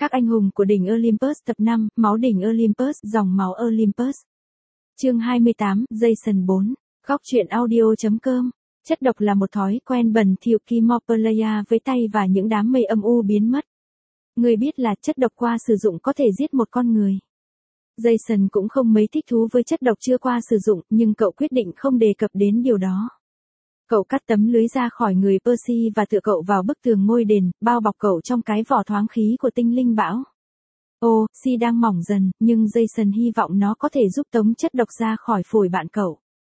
Các anh hùng của đỉnh Olympus tập 5, máu đỉnh Olympus, dòng máu Olympus. Chương 28, Jason 4. Góc truyện audio.com. Chất độc là một thói quen bẩn thỉu Chemophilia với tay và những đám mây âm u biến mất. Người biết là chất độc qua sử dụng có thể giết một con người. Jason cũng không mấy thích thú với chất độc chưa qua sử dụng, nhưng cậu quyết định không đề cập đến điều đó. Cậu cắt tấm lưới ra khỏi người Percy và tựa cậu vào bức tường ngôi đền, bao bọc cậu trong cái vỏ thoáng khí của tinh linh bão. Oxy đang mỏng dần, nhưng Jason hy vọng nó có thể giúp tống chất độc ra khỏi phổi bạn cậu.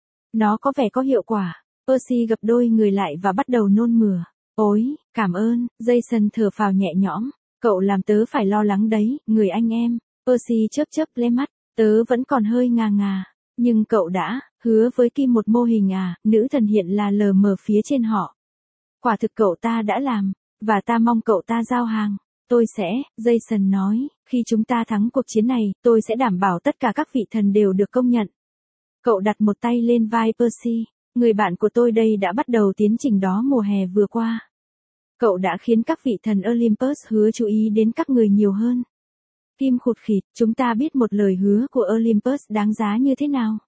Nó có vẻ có hiệu quả. Percy gập đôi người lại và bắt đầu nôn mửa. Ôi, cảm ơn, Jason thở phào nhẹ nhõm. Cậu làm tớ phải lo lắng đấy, người anh em. Percy chớp lên mắt, tớ vẫn còn hơi ngà ngà. Nhưng cậu đã hứa với Kim một mô hình à? Nữ thần hiện là lờ mờ phía trên họ. Quả thực cậu ta đã làm, và ta mong cậu ta giao hàng. Tôi sẽ, Jason nói, khi chúng ta thắng cuộc chiến này, tôi sẽ đảm bảo tất cả các vị thần đều được công nhận. Cậu đặt một tay lên vai Percy. Người bạn của tôi đây đã bắt đầu tiến trình đó mùa hè vừa qua. Cậu đã khiến các vị thần Olympus hứa chú ý đến các người nhiều hơn. Kim khụt khịt, chúng ta biết một lời hứa của Olympus đáng giá như thế nào.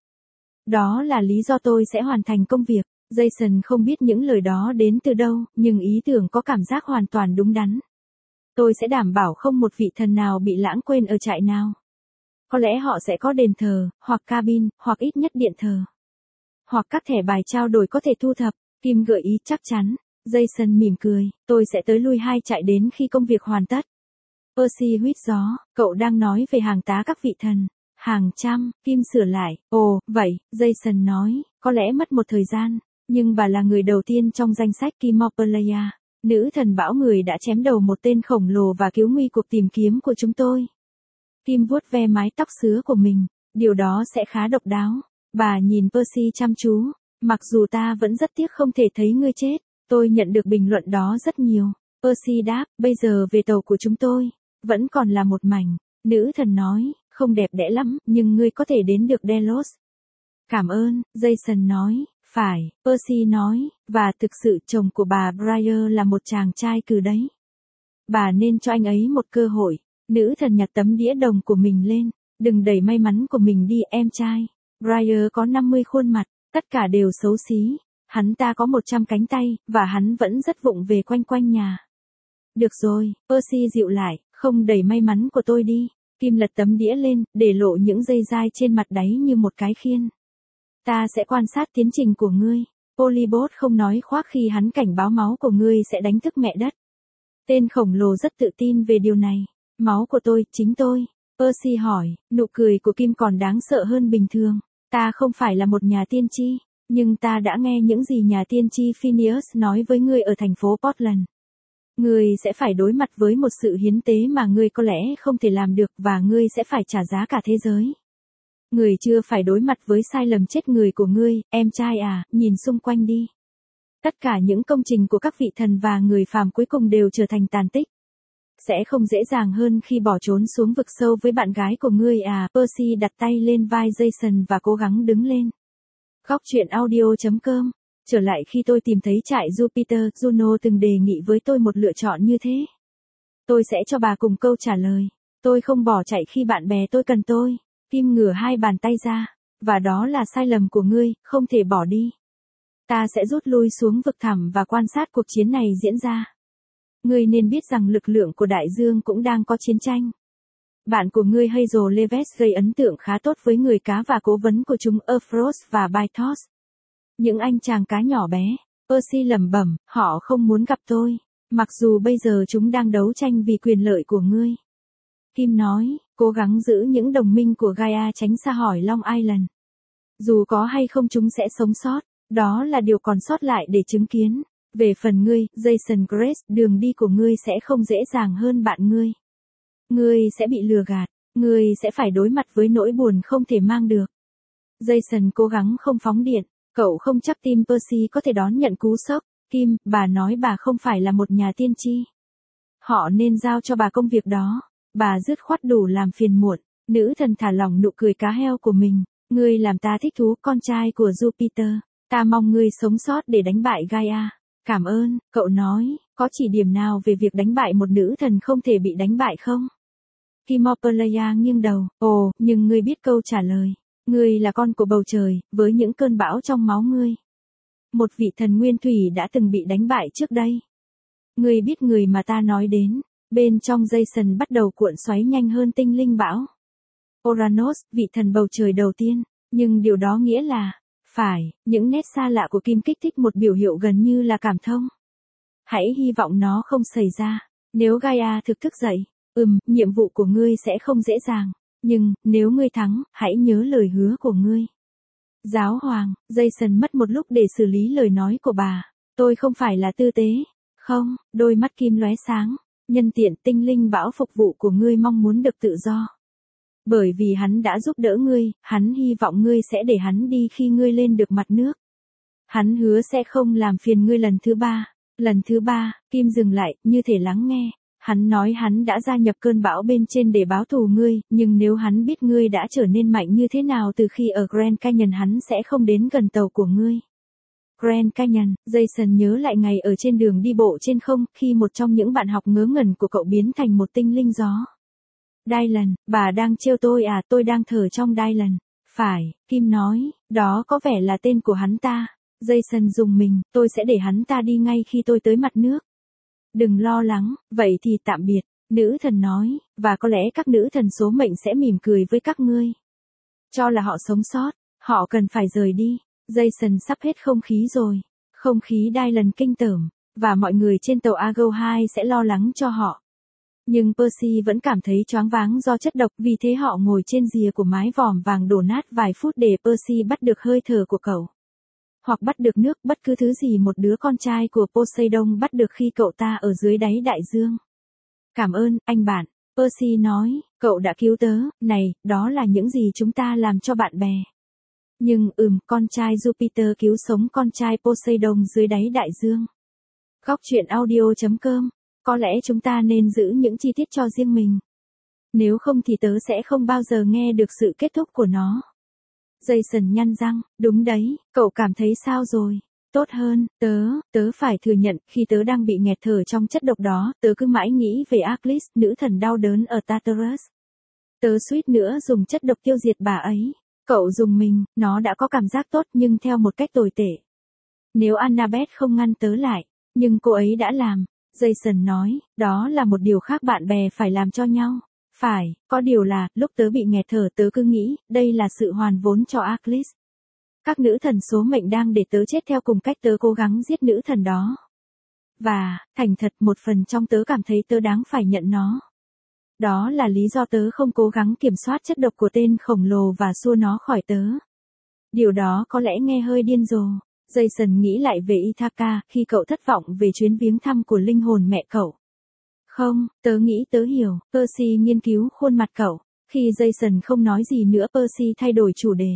Đó là lý do tôi sẽ hoàn thành công việc. Jason không biết những lời đó đến từ đâu, nhưng ý tưởng có cảm giác hoàn toàn đúng đắn. Tôi sẽ đảm bảo không một vị thần nào bị lãng quên ở trại nào. Có lẽ họ sẽ có đền thờ, hoặc cabin, hoặc ít nhất điện thờ. Hoặc các thẻ bài trao đổi có thể thu thập. Kim gợi ý chắc chắn. Jason mỉm cười, tôi sẽ tới lui 2 trại đến khi công việc hoàn tất. Percy huýt gió, cậu đang nói về hàng tá các vị thần. Hàng trăm, Kim sửa lại. Ồ, vậy, Jason nói, có lẽ mất một thời gian, nhưng bà là người đầu tiên trong danh sách Chemophilia. Nữ thần bão người đã chém đầu một tên khổng lồ và cứu nguy cuộc tìm kiếm của chúng tôi. Kim vuốt ve mái tóc sứa của mình, điều đó sẽ khá độc đáo. Bà nhìn Percy chăm chú, mặc dù ta vẫn rất tiếc không thể thấy ngươi chết. Tôi nhận được bình luận đó rất nhiều. Percy đáp, bây giờ về tàu của chúng tôi, vẫn còn là một mảnh. Nữ thần nói, không đẹp đẽ lắm, nhưng ngươi có thể đến được Delos. Cảm ơn, Jason nói, phải, Percy nói, và thực sự chồng của bà Briar là một chàng trai cừ đấy. Bà nên cho anh ấy một cơ hội. Nữ thần nhặt tấm đĩa đồng của mình lên, đừng đẩy may mắn của mình đi em trai. Briar có 50 khuôn mặt, tất cả đều xấu xí. Hắn ta có 100 cánh tay, và hắn vẫn rất vụng về quanh nhà. Được rồi, Percy dịu lại, không đẩy may mắn của tôi đi. Kim lật tấm đĩa lên, để lộ những dây dai trên mặt đáy như một cái khiên. Ta sẽ quan sát tiến trình của ngươi. Polybot không nói khoác khi hắn cảnh báo máu của ngươi sẽ đánh thức mẹ đất. Tên khổng lồ rất tự tin về điều này. Máu của tôi, chính tôi. Percy hỏi, nụ cười của Kim còn đáng sợ hơn bình thường. Ta không phải là một nhà tiên tri, nhưng ta đã nghe những gì nhà tiên tri Phineas nói với ngươi ở thành phố Portland. Ngươi sẽ phải đối mặt với một sự hiến tế mà ngươi có lẽ không thể làm được và ngươi sẽ phải trả giá cả thế giới. Ngươi chưa phải đối mặt với sai lầm chết người của ngươi, em trai à, nhìn xung quanh đi. Tất cả những công trình của các vị thần và người phàm cuối cùng đều trở thành tàn tích. Sẽ không dễ dàng hơn khi bỏ trốn xuống vực sâu với bạn gái của ngươi à. Percy đặt tay lên vai Jason và cố gắng đứng lên. Góc truyện audio.com. Trở lại khi tôi tìm thấy trại Jupiter, Juno từng đề nghị với tôi một lựa chọn như thế. Tôi sẽ cho bà cùng câu trả lời. Tôi không bỏ chạy khi bạn bè tôi cần tôi. Kim ngửa 2 bàn tay ra. Và đó là sai lầm của ngươi, không thể bỏ đi. Ta sẽ rút lui xuống vực thẳm và quan sát cuộc chiến này diễn ra. Ngươi nên biết rằng lực lượng của đại dương cũng đang có chiến tranh. Bạn của ngươi Hazel Leves gây ấn tượng khá tốt với người cá và cố vấn của chúng Euphros và Bythos. Những anh chàng cá nhỏ bé, Percy lẩm bẩm, họ không muốn gặp tôi, mặc dù bây giờ chúng đang đấu tranh vì quyền lợi của ngươi. Kim nói, cố gắng giữ những đồng minh của Gaia tránh xa hỏi Long Island. Dù có hay không chúng sẽ sống sót, đó là điều còn sót lại để chứng kiến. Về phần ngươi, Jason Grace, đường đi của ngươi sẽ không dễ dàng hơn bạn ngươi. Ngươi sẽ bị lừa gạt, ngươi sẽ phải đối mặt với nỗi buồn không thể mang được. Jason cố gắng không phóng điện, cậu không chắc tim Percy có thể đón nhận cú sốc. Kim, bà nói bà không phải là một nhà tiên tri. Họ nên giao cho bà công việc đó. Bà dứt khoát đủ làm phiền muộn. Nữ thần thả lỏng nụ cười cá heo của mình. Ngươi làm ta thích thú, con trai của Jupiter. Ta mong ngươi sống sót để đánh bại Gaia. Cảm ơn, cậu nói, Có chỉ điểm nào về việc đánh bại một nữ thần không thể bị đánh bại không? Kimoperleya nghiêng đầu, ồ, nhưng ngươi biết câu trả lời. Ngươi là con của bầu trời, với những cơn bão trong máu ngươi. Một vị thần nguyên thủy đã từng bị đánh bại trước đây. Ngươi biết người mà ta nói đến. Bên trong Jason bắt đầu cuộn xoáy nhanh hơn tinh linh bão. Uranus, vị thần bầu trời đầu tiên. Nhưng điều đó nghĩa là, phải, những nét xa lạ của Kim kích thích một biểu hiệu gần như là cảm thông. Hãy hy vọng nó không xảy ra. Nếu Gaia thực thức dậy, nhiệm vụ của ngươi sẽ không dễ dàng. Nhưng, nếu ngươi thắng, hãy nhớ lời hứa của ngươi. Giáo hoàng, Jason mất một lúc để xử lý lời nói của bà. Tôi không phải là tư tế. Không, đôi mắt Kim lóe sáng. Nhân tiện tinh linh bão phục vụ của ngươi mong muốn được tự do. Bởi vì hắn đã giúp đỡ ngươi, hắn hy vọng ngươi sẽ để hắn đi khi ngươi lên được mặt nước. Hắn hứa sẽ không làm phiền ngươi lần thứ ba. Lần thứ ba, Kim dừng lại, như thể lắng nghe. Hắn nói hắn đã gia nhập cơn bão bên trên để báo thù ngươi, nhưng nếu hắn biết ngươi đã trở nên mạnh như thế nào từ khi ở Grand Canyon hắn sẽ không đến gần tàu của ngươi. Grand Canyon, Jason nhớ lại ngày ở trên đường đi bộ trên không, khi một trong những bạn học ngớ ngẩn của cậu biến thành một tinh linh gió. Dylan, bà đang trêu tôi à, tôi đang thở trong Dylan. Phải, Kim nói, đó có vẻ là tên của hắn ta. Jason dùng mình, tôi sẽ để hắn ta đi ngay khi tôi tới mặt nước. Đừng lo lắng, vậy thì tạm biệt, nữ thần nói, và có lẽ các nữ thần số mệnh sẽ mỉm cười với các ngươi. Cho là họ sống sót, họ cần phải rời đi. Jason sắp hết không khí rồi. Không khí Dylan kinh tởm, và mọi người trên tàu Argo 2 sẽ lo lắng cho họ. Nhưng Percy vẫn cảm thấy choáng váng do chất độc, vì thế họ ngồi trên rìa của mái vòm vàng đổ nát vài phút để Percy bắt được hơi thở của cậu. Hoặc bắt được nước, bất cứ thứ gì một đứa con trai của Poseidon bắt được khi cậu ta ở dưới đáy đại dương. Cảm ơn, anh bạn, Percy nói, cậu đã cứu tớ, này, đó là những gì chúng ta làm cho bạn bè. Nhưng, con trai Jupiter cứu sống con trai Poseidon dưới đáy đại dương. Góc truyện audio.com, có lẽ chúng ta nên giữ những chi tiết cho riêng mình. Nếu không thì tớ sẽ không bao giờ nghe được sự kết thúc của nó. Jason nhăn răng, đúng đấy, cậu cảm thấy sao rồi? Tốt hơn, tớ phải thừa nhận, khi tớ đang bị nghẹt thở trong chất độc đó, tớ cứ mãi nghĩ về Artemis, nữ thần đau đớn ở Tartarus. Tớ suýt nữa dùng chất độc tiêu diệt bà ấy. Cậu dùng mình, nó đã có cảm giác tốt nhưng theo một cách tồi tệ. Nếu Annabeth không ngăn tớ lại, nhưng cô ấy đã làm. Jason nói, đó là một điều khác bạn bè phải làm cho nhau. Phải, có điều là, lúc tớ bị nghẹt thở tớ cứ nghĩ, đây là sự hoàn vốn cho Artemis. Các nữ thần số mệnh đang để tớ chết theo cùng cách tớ cố gắng giết nữ thần đó. Và, thành thật một phần trong tớ cảm thấy tớ đáng phải nhận nó. Đó là lý do tớ không cố gắng kiểm soát chất độc của tên khổng lồ và xua nó khỏi tớ. Điều đó có lẽ nghe hơi điên rồ. Jason nghĩ lại về Ithaca khi cậu thất vọng về chuyến viếng thăm của linh hồn mẹ cậu. Không, tớ nghĩ tớ hiểu. Percy nghiên cứu khuôn mặt cậu. Khi Jason không nói gì nữa Percy thay đổi chủ đề.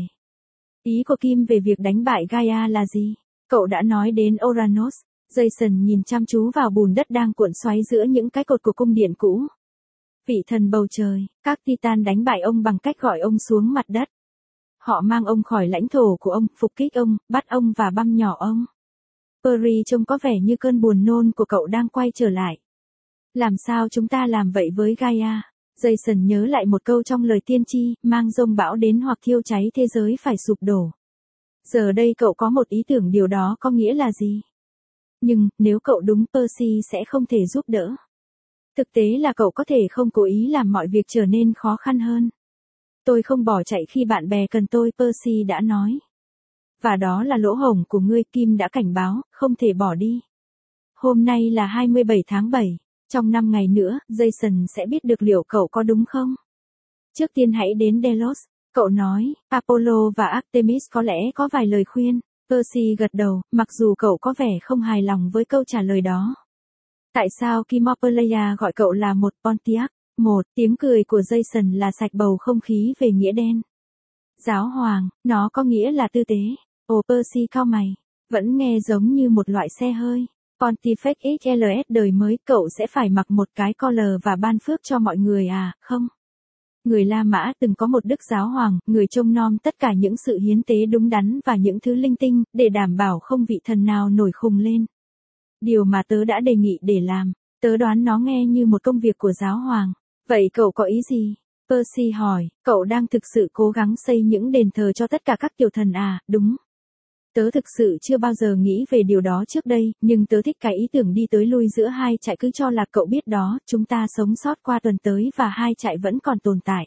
Ý của Kim về việc đánh bại Gaia là gì? Cậu đã nói đến Uranus. Jason nhìn chăm chú vào bùn đất đang cuộn xoáy giữa những cái cột của cung điện cũ. Vị thần bầu trời, các Titan đánh bại ông bằng cách gọi ông xuống mặt đất. Họ mang ông khỏi lãnh thổ của ông, phục kích ông, bắt ông và băm nhỏ ông. Perry trông có vẻ như cơn buồn nôn của cậu đang quay trở lại. Làm sao chúng ta làm vậy với Gaia? Jason nhớ lại một câu trong lời tiên tri, mang dông bão đến hoặc thiêu cháy thế giới phải sụp đổ. Giờ đây cậu có một ý tưởng điều đó có nghĩa là gì? Nhưng, nếu cậu đúng Percy sẽ không thể giúp đỡ. Thực tế là cậu có thể không cố ý làm mọi việc trở nên khó khăn hơn. Tôi không bỏ chạy khi bạn bè cần tôi, Percy đã nói. Và đó là lỗ hổng của ngươi, Kim đã cảnh báo, không thể bỏ đi. Hôm nay là 27 tháng 7, trong 5 ngày nữa, Jason sẽ biết được liệu cậu có đúng không. Trước tiên hãy đến Delos, cậu nói, Apollo và Artemis có lẽ có vài lời khuyên. Percy gật đầu, mặc dù cậu có vẻ không hài lòng với câu trả lời đó. Tại sao Kimoperleya gọi cậu là một Pontiac? Tiếng cười của Jason là sạch bầu không khí về nghĩa đen. Giáo hoàng, nó có nghĩa là tư tế. Percy cau mày. Vẫn nghe giống như một loại xe hơi. Pontifex XLS đời mới, cậu sẽ phải mặc một cái collar và ban phước cho mọi người à, không? Người La Mã từng có một đức giáo hoàng, người trông nom tất cả những sự hiến tế đúng đắn và những thứ linh tinh, để đảm bảo không vị thần nào nổi khùng lên. Điều mà tớ đã đề nghị để làm, tớ đoán nó nghe như một công việc của giáo hoàng. Vậy cậu có ý gì? Percy hỏi, cậu đang thực sự cố gắng xây những đền thờ cho tất cả các tiểu thần à, đúng? Tớ thực sự chưa bao giờ nghĩ về điều đó trước đây, nhưng tớ thích cái ý tưởng đi tới lui giữa hai trại, cứ cho là cậu biết đó, chúng ta sống sót qua tuần tới và hai trại vẫn còn tồn tại.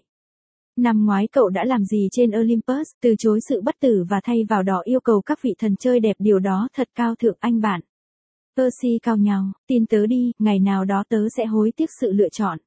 Năm ngoái cậu đã làm gì trên Olympus, từ chối sự bất tử và thay vào đó yêu cầu các vị thần chơi đẹp, điều đó thật cao thượng anh bạn. Percy cau nhàu, tin tớ đi, ngày nào đó tớ sẽ hối tiếc sự lựa chọn.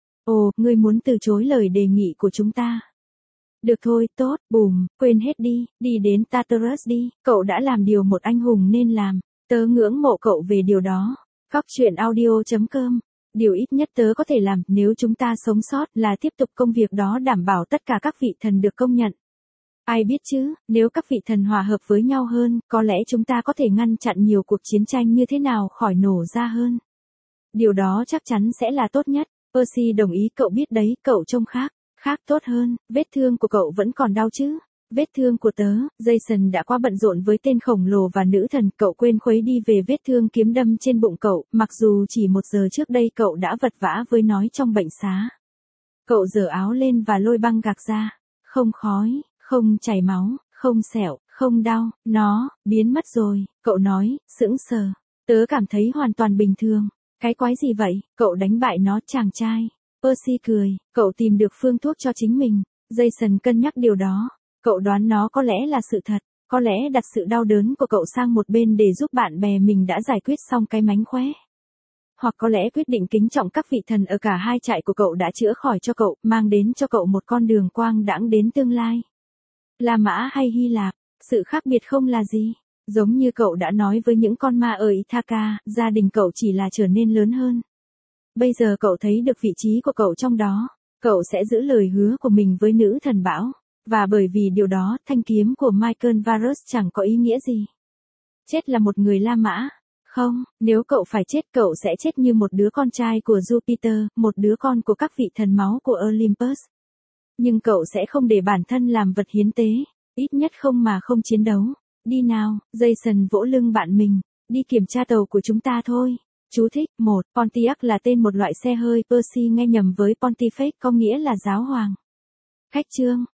Ồ, ngươi muốn từ chối lời đề nghị của chúng ta. Được thôi, tốt, bùm, quên hết đi, đi đến Tartarus đi, cậu đã làm điều một anh hùng nên làm, tớ ngưỡng mộ cậu về điều đó. Góc truyện audio.com. Điều ít nhất tớ có thể làm nếu chúng ta sống sót là tiếp tục công việc đó, đảm bảo tất cả các vị thần được công nhận. Ai biết chứ, nếu các vị thần hòa hợp với nhau hơn, có lẽ chúng ta có thể ngăn chặn nhiều cuộc chiến tranh như thế nào khỏi nổ ra hơn. Điều đó chắc chắn sẽ là tốt nhất. Percy đồng ý, cậu biết đấy, cậu trông khác tốt hơn, vết thương của cậu vẫn còn đau chứ? Vết thương của tớ, Jason đã quá bận rộn với tên khổng lồ và nữ thần, cậu quên khuấy đi về vết thương kiếm đâm trên bụng cậu, mặc dù chỉ 1 giờ trước đây cậu đã vật vã với nó trong bệnh xá. Cậu giở áo lên và lôi băng gạc ra. Không khói, không chảy máu, không sẹo, không đau, nó biến mất rồi, cậu nói, sững sờ. Tớ cảm thấy hoàn toàn bình thường. Cái quái gì vậy, cậu đánh bại nó chàng trai. Percy cười, cậu tìm được phương thuốc cho chính mình. Jason cân nhắc điều đó. Cậu đoán nó có lẽ là sự thật, có lẽ đặt sự đau đớn của cậu sang một bên để giúp bạn bè mình đã giải quyết xong cái mánh khóe. Hoặc có lẽ quyết định kính trọng các vị thần ở cả hai trại của cậu đã chữa khỏi cho cậu, mang đến cho cậu một con đường quang đãng đến tương lai. La Mã hay Hy Lạp, sự khác biệt không là gì. Giống như cậu đã nói với những con ma ở Ithaca, gia đình cậu chỉ là trở nên lớn hơn. Bây giờ cậu thấy được vị trí của cậu trong đó. Cậu sẽ giữ lời hứa của mình với nữ thần bão. Và bởi vì điều đó, thanh kiếm của Michael Varus chẳng có ý nghĩa gì. Chết là một người La Mã. Không, nếu cậu phải chết, cậu sẽ chết như một đứa con trai của Jupiter, một đứa con của các vị thần máu của Olympus. Nhưng cậu sẽ không để bản thân làm vật hiến tế, ít nhất không mà không chiến đấu. Đi nào, Jason vỗ lưng bạn mình, đi kiểm tra tàu của chúng ta thôi. Chú thích, 1. Pontiac là tên một loại xe hơi, Percy nghe nhầm với Pontifex có nghĩa là giáo hoàng. Khách chương.